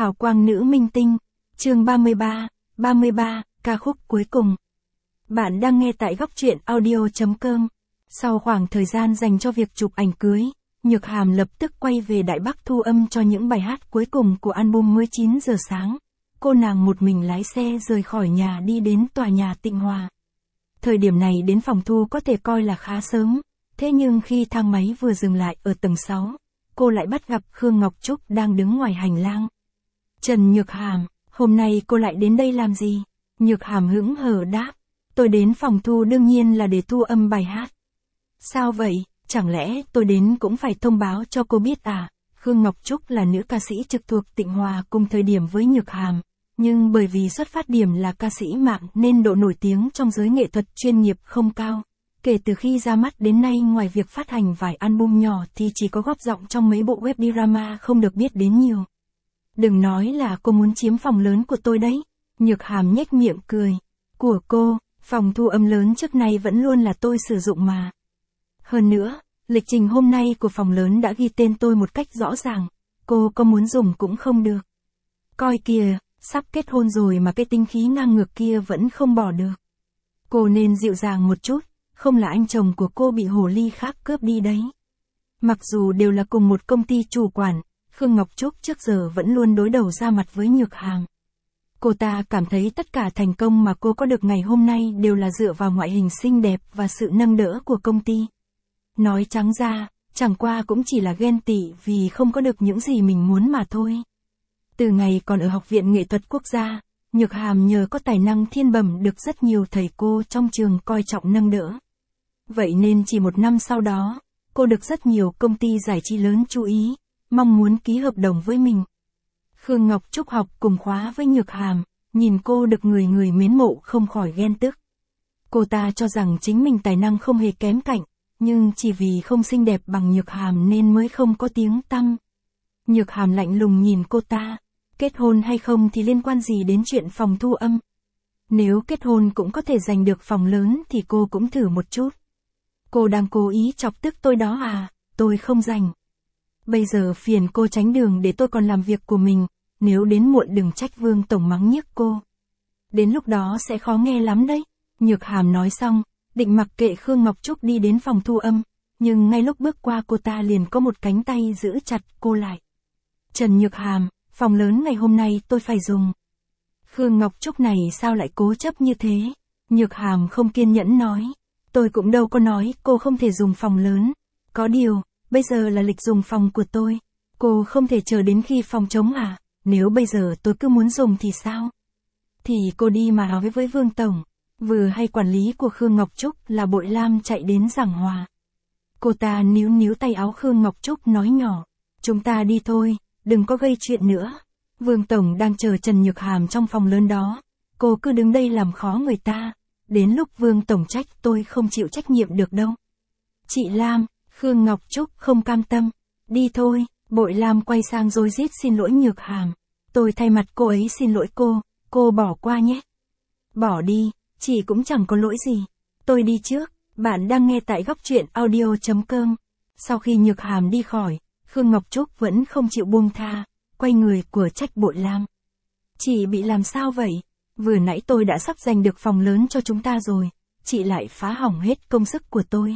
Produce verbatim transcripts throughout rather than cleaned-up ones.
Hào quang nữ minh tinh, chương ba mươi ba, ba mươi ba, ca khúc cuối cùng. Bạn đang nghe tại góc truyện audio chấm com. Sau khoảng thời gian dành cho việc chụp ảnh cưới, Nhược Hàm lập tức quay về Đại Bắc thu âm cho những bài hát cuối cùng của album mới chín giờ sáng. Cô nàng một mình lái xe rời khỏi nhà đi đến tòa nhà Tịnh Hòa. Thời điểm này đến phòng thu có thể coi là khá sớm, thế nhưng khi thang máy vừa dừng lại ở tầng sáu, cô lại bắt gặp Khương Ngọc Trúc đang đứng ngoài hành lang. Trần Nhược Hàm, hôm nay cô lại đến đây làm gì? Nhược Hàm hững hờ đáp, tôi đến phòng thu đương nhiên là để thu âm bài hát. Sao vậy, chẳng lẽ tôi đến cũng phải thông báo cho cô biết à? Khương Ngọc Trúc là nữ ca sĩ trực thuộc Tịnh Hòa cùng thời điểm với Nhược Hàm, nhưng bởi vì xuất phát điểm là ca sĩ mạng nên độ nổi tiếng trong giới nghệ thuật chuyên nghiệp không cao. Kể từ khi ra mắt đến nay ngoài việc phát hành vài album nhỏ thì chỉ có góp giọng trong mấy bộ web drama không được biết đến nhiều. Đừng nói là cô muốn chiếm phòng lớn của tôi đấy. Nhược Hàm nhếch miệng cười. Của cô, phòng thu âm lớn trước nay vẫn luôn là tôi sử dụng mà. Hơn nữa, lịch trình hôm nay của phòng lớn đã ghi tên tôi một cách rõ ràng. Cô có muốn dùng cũng không được. Coi kìa, sắp kết hôn rồi mà cái tinh khí ngang ngược kia vẫn không bỏ được. Cô nên dịu dàng một chút, không là anh chồng của cô bị hồ ly khác cướp đi đấy. Mặc dù đều là cùng một công ty chủ quản, Khương Ngọc Trúc trước giờ vẫn luôn đối đầu ra mặt với Nhược Hàm. Cô ta cảm thấy tất cả thành công mà cô có được ngày hôm nay đều là dựa vào ngoại hình xinh đẹp và sự nâng đỡ của công ty. Nói trắng ra, chẳng qua cũng chỉ là ghen tị vì không có được những gì mình muốn mà thôi. Từ ngày còn ở Học viện Nghệ thuật Quốc gia, Nhược Hàm nhờ có tài năng thiên bẩm được rất nhiều thầy cô trong trường coi trọng nâng đỡ. Vậy nên chỉ một năm sau đó, cô được rất nhiều công ty giải trí lớn chú ý, mong muốn ký hợp đồng với mình. Khương Ngọc Trúc học cùng khóa với Nhược Hàm, nhìn cô được người người mến mộ không khỏi ghen tức. Cô ta cho rằng chính mình tài năng không hề kém cạnh, nhưng chỉ vì không xinh đẹp bằng Nhược Hàm nên mới không có tiếng tăm. Nhược Hàm lạnh lùng nhìn cô ta, kết hôn hay không thì liên quan gì đến chuyện phòng thu âm. Nếu kết hôn cũng có thể giành được phòng lớn thì cô cũng thử một chút. Cô đang cố ý chọc tức tôi đó à, tôi không rảnh. Bây giờ phiền cô tránh đường để tôi còn làm việc của mình, nếu đến muộn đừng trách Vương Tổng mắng nhiếc cô. Đến lúc đó sẽ khó nghe lắm đấy. Nhược Hàm nói xong, định mặc kệ Khương Ngọc Trúc đi đến phòng thu âm, nhưng ngay lúc bước qua cô ta liền có một cánh tay giữ chặt cô lại. Trần Nhược Hàm, phòng lớn ngày hôm nay tôi phải dùng. Khương Ngọc Trúc này sao lại cố chấp như thế? Nhược Hàm không kiên nhẫn nói. Tôi cũng đâu có nói cô không thể dùng phòng lớn. Có điều, bây giờ là lịch dùng phòng của tôi. Cô không thể chờ đến khi phòng trống à? Nếu bây giờ tôi cứ muốn dùng thì sao? Thì cô đi mà nói với Vương Tổng. Vừa hay quản lý của Khương Ngọc Trúc là Bội Lam chạy đến giảng hòa. Cô ta níu níu tay áo Khương Ngọc Trúc nói nhỏ. Chúng ta đi thôi, đừng có gây chuyện nữa. Vương Tổng đang chờ Trần Nhược Hàm trong phòng lớn đó. Cô cứ đứng đây làm khó người ta. Đến lúc Vương Tổng trách tôi không chịu trách nhiệm được đâu. Chị Lam, Khương Ngọc Trúc không cam tâm. Đi thôi, Bội Lam quay sang rối rít xin lỗi Nhược Hàm. Tôi thay mặt cô ấy xin lỗi cô, cô bỏ qua nhé. Bỏ đi, chị cũng chẳng có lỗi gì. Tôi đi trước, bạn đang nghe tại góc truyện audio chấm com. Sau khi Nhược Hàm đi khỏi, Khương Ngọc Trúc vẫn không chịu buông tha, quay người của trách Bội Lam. Chị bị làm sao vậy? Vừa nãy tôi đã sắp giành được phòng lớn cho chúng ta rồi, chị lại phá hỏng hết công sức của tôi.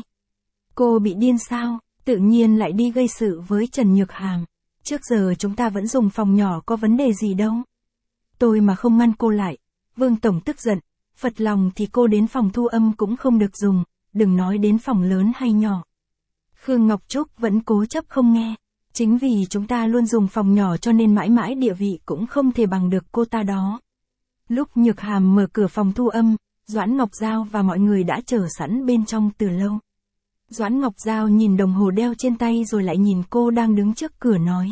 Cô bị điên sao, tự nhiên lại đi gây sự với Trần Nhược Hàm. Trước giờ chúng ta vẫn dùng phòng nhỏ có vấn đề gì đâu. Tôi mà không ngăn cô lại, Vương Tổng tức giận, phật lòng thì cô đến phòng thu âm cũng không được dùng, đừng nói đến phòng lớn hay nhỏ. Khương Ngọc Trúc vẫn cố chấp không nghe. Chính vì chúng ta luôn dùng phòng nhỏ cho nên mãi mãi địa vị cũng không thể bằng được cô ta đó. Lúc Nhược Hàm mở cửa phòng thu âm, Doãn Ngọc Giao và mọi người đã chờ sẵn bên trong từ lâu. Doãn Ngọc Giao nhìn đồng hồ đeo trên tay rồi lại nhìn cô đang đứng trước cửa nói.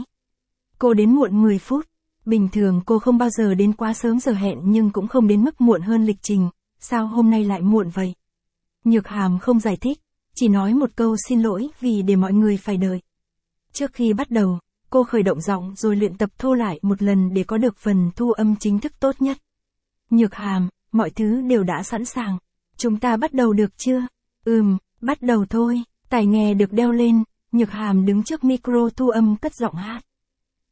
Cô đến muộn mười phút, bình thường cô không bao giờ đến quá sớm giờ hẹn nhưng cũng không đến mức muộn hơn lịch trình, sao hôm nay lại muộn vậy? Nhược Hàm không giải thích, chỉ nói một câu xin lỗi vì để mọi người phải đợi. Trước khi bắt đầu, cô khởi động giọng rồi luyện tập thô lại một lần để có được phần thu âm chính thức tốt nhất. Nhược Hàm, mọi thứ đều đã sẵn sàng. Chúng ta bắt đầu được chưa? Ừm, bắt đầu thôi. Tai nghe được đeo lên, Nhược Hàm đứng trước micro thu âm cất giọng hát.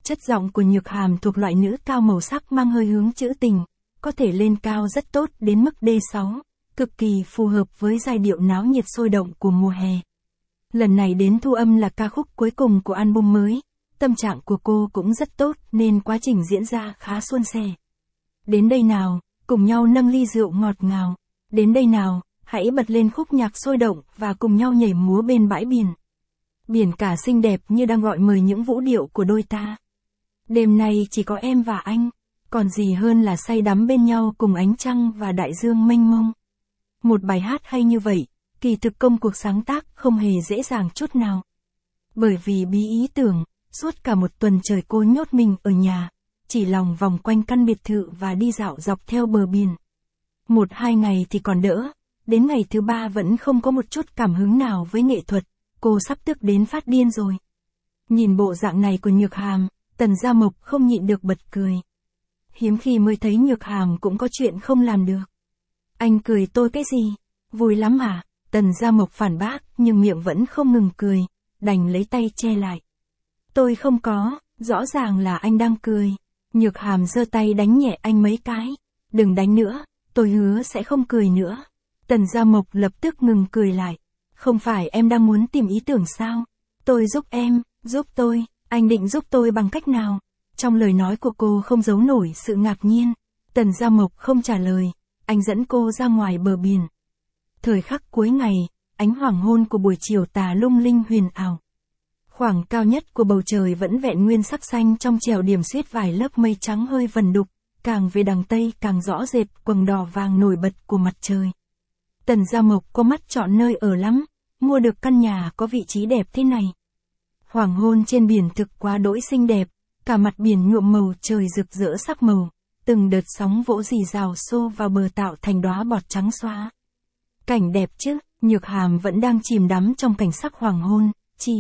Chất giọng của Nhược Hàm thuộc loại nữ cao màu sắc mang hơi hướng trữ tình, có thể lên cao rất tốt đến mức đê sáu, cực kỳ phù hợp với giai điệu náo nhiệt sôi động của mùa hè. Lần này đến thu âm là ca khúc cuối cùng của album mới, tâm trạng của cô cũng rất tốt nên quá trình diễn ra khá suôn sẻ. Đến đây nào, cùng nhau nâng ly rượu ngọt ngào. Đến đây nào, hãy bật lên khúc nhạc sôi động và cùng nhau nhảy múa bên bãi biển. Biển cả xinh đẹp như đang gọi mời những vũ điệu của đôi ta. Đêm nay chỉ có em và anh, còn gì hơn là say đắm bên nhau cùng ánh trăng và đại dương mênh mông. Một bài hát hay như vậy, kỳ thực công cuộc sáng tác không hề dễ dàng chút nào. Bởi vì bí ý tưởng, suốt cả một tuần trời cô nhốt mình ở nhà, chỉ lòng vòng quanh căn biệt thự và đi dạo dọc theo bờ biển. Một hai ngày thì còn đỡ, đến ngày thứ ba vẫn không có một chút cảm hứng nào với nghệ thuật, cô sắp tức đến phát điên rồi. Nhìn bộ dạng này của Nhược Hàm, Tần Gia Mộc không nhịn được bật cười. Hiếm khi mới thấy Nhược Hàm cũng có chuyện không làm được. Anh cười tôi cái gì? Vui lắm hả? Tần Gia Mộc phản bác, nhưng miệng vẫn không ngừng cười, đành lấy tay che lại. Tôi không có, rõ ràng là anh đang cười. Nhược Hàm giơ tay đánh nhẹ anh mấy cái. Đừng đánh nữa, tôi hứa sẽ không cười nữa. Tần Gia Mộc lập tức ngừng cười lại. Không phải em đang muốn tìm ý tưởng sao? Tôi giúp em, giúp tôi, anh định giúp tôi bằng cách nào? Trong lời nói của cô không giấu nổi sự ngạc nhiên. Tần Gia Mộc không trả lời, anh dẫn cô ra ngoài bờ biển. Thời khắc cuối ngày, ánh hoàng hôn của buổi chiều tà lung linh huyền ảo. Khoảng cao nhất của bầu trời vẫn vẹn nguyên sắc xanh trong trẻo điểm xuyết vài lớp mây trắng hơi vần đục, càng về đằng tây càng rõ rệt quầng đỏ vàng nổi bật của mặt trời. Tần Gia Mộc có mắt chọn nơi ở lắm, mua được căn nhà có vị trí đẹp thế này. Hoàng hôn trên biển thực quá đỗi xinh đẹp, cả mặt biển nhuộm màu trời rực rỡ sắc màu, từng đợt sóng vỗ rì rào xô vào bờ tạo thành đóa bọt trắng xóa. Cảnh đẹp chứ, Nhược Hàm vẫn đang chìm đắm trong cảnh sắc hoàng hôn, chỉ.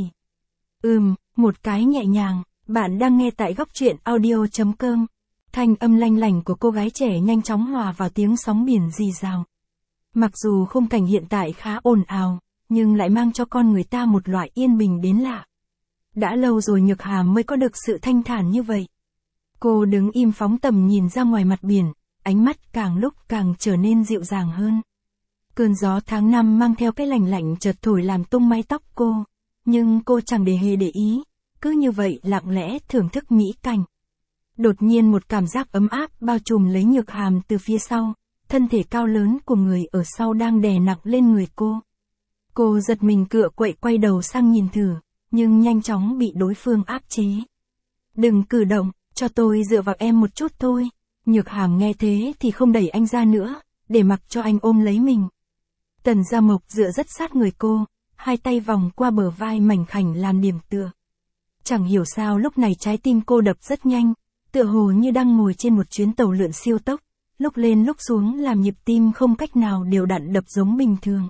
Ừm, một cái nhẹ nhàng, bạn đang nghe tại góc truyện audio chấm com. Thanh âm lanh lảnh của cô gái trẻ nhanh chóng hòa vào tiếng sóng biển rì rào. Mặc dù khung cảnh hiện tại khá ồn ào, nhưng lại mang cho con người ta một loại yên bình đến lạ. Đã lâu rồi Nhược Hàm mới có được sự thanh thản như vậy. Cô đứng im phóng tầm nhìn ra ngoài mặt biển, ánh mắt càng lúc càng trở nên dịu dàng hơn. Cơn gió tháng năm mang theo cái lạnh lạnh chợt thổi làm tung mái tóc cô, nhưng cô chẳng để hề để ý, cứ như vậy lặng lẽ thưởng thức mỹ cảnh. Đột nhiên một cảm giác ấm áp bao trùm lấy Nhược Hàm từ phía sau, thân thể cao lớn của người ở sau đang đè nặng lên người cô. Cô giật mình cựa quậy quay đầu sang nhìn thử, nhưng nhanh chóng bị đối phương áp chế. Đừng cử động, cho tôi dựa vào em một chút thôi. Nhược Hàm nghe thế thì không đẩy anh ra nữa, để mặc cho anh ôm lấy mình. Tần Gia Mộc dựa rất sát người cô, hai tay vòng qua bờ vai mảnh khảnh làm điểm tựa. Chẳng hiểu sao lúc này trái tim cô đập rất nhanh, tựa hồ như đang ngồi trên một chuyến tàu lượn siêu tốc, lúc lên lúc xuống làm nhịp tim không cách nào đều đặn đập giống bình thường.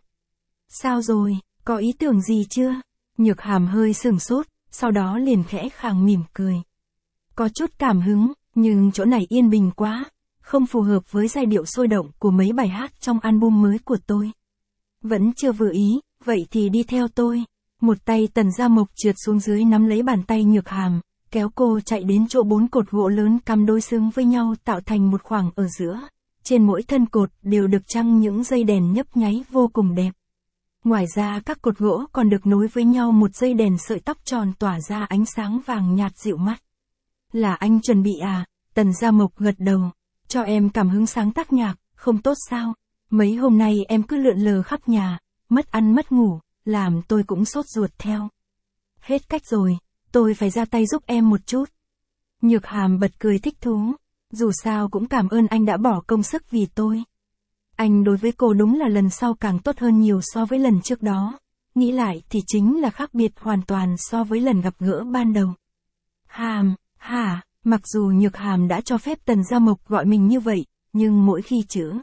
Sao rồi, có ý tưởng gì chưa? Nhược Hàm hơi sửng sốt, sau đó liền khẽ khàng mỉm cười. Có chút cảm hứng, nhưng chỗ này yên bình quá, không phù hợp với giai điệu sôi động của mấy bài hát trong album mới của tôi. Vẫn chưa vừa ý, vậy thì đi theo tôi. Một tay Tần Gia Mộc trượt xuống dưới nắm lấy bàn tay Nhược Hàm, kéo cô chạy đến chỗ bốn cột gỗ lớn cắm đối xứng với nhau tạo thành một khoảng ở giữa. Trên mỗi thân cột đều được trăng những dây đèn nhấp nháy vô cùng đẹp. Ngoài ra các cột gỗ còn được nối với nhau một dây đèn sợi tóc tròn tỏa ra ánh sáng vàng nhạt dịu mắt. Là anh chuẩn bị à? Tần Gia Mộc gật đầu. Cho em cảm hứng sáng tác nhạc, không tốt sao? Mấy hôm nay em cứ lượn lờ khắp nhà, mất ăn mất ngủ, làm tôi cũng sốt ruột theo. Hết cách rồi, tôi phải ra tay giúp em một chút. Nhược Hàm bật cười thích thú. Dù sao cũng cảm ơn anh đã bỏ công sức vì tôi. Anh đối với cô đúng là lần sau càng tốt hơn nhiều so với lần trước đó. Nghĩ lại thì chính là khác biệt hoàn toàn so với lần gặp gỡ ban đầu. Hàm, hả, mặc dù Nhược Hàm đã cho phép Tần Gia Mộc gọi mình như vậy, nhưng mỗi khi chữ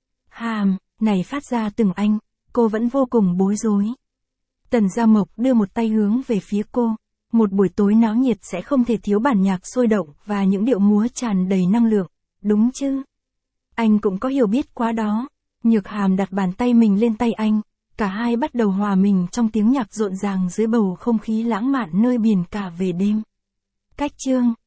Hàm này phát ra từng anh, cô vẫn vô cùng bối rối. Tần Gia Mộc đưa một tay hướng về phía cô. Một buổi tối náo nhiệt sẽ không thể thiếu bản nhạc sôi động và những điệu múa tràn đầy năng lượng, đúng chứ? Anh cũng có hiểu biết quá đó. Nhược Hàm đặt bàn tay mình lên tay anh, cả hai bắt đầu hòa mình trong tiếng nhạc rộn ràng dưới bầu không khí lãng mạn nơi biển cả về đêm. Cách chương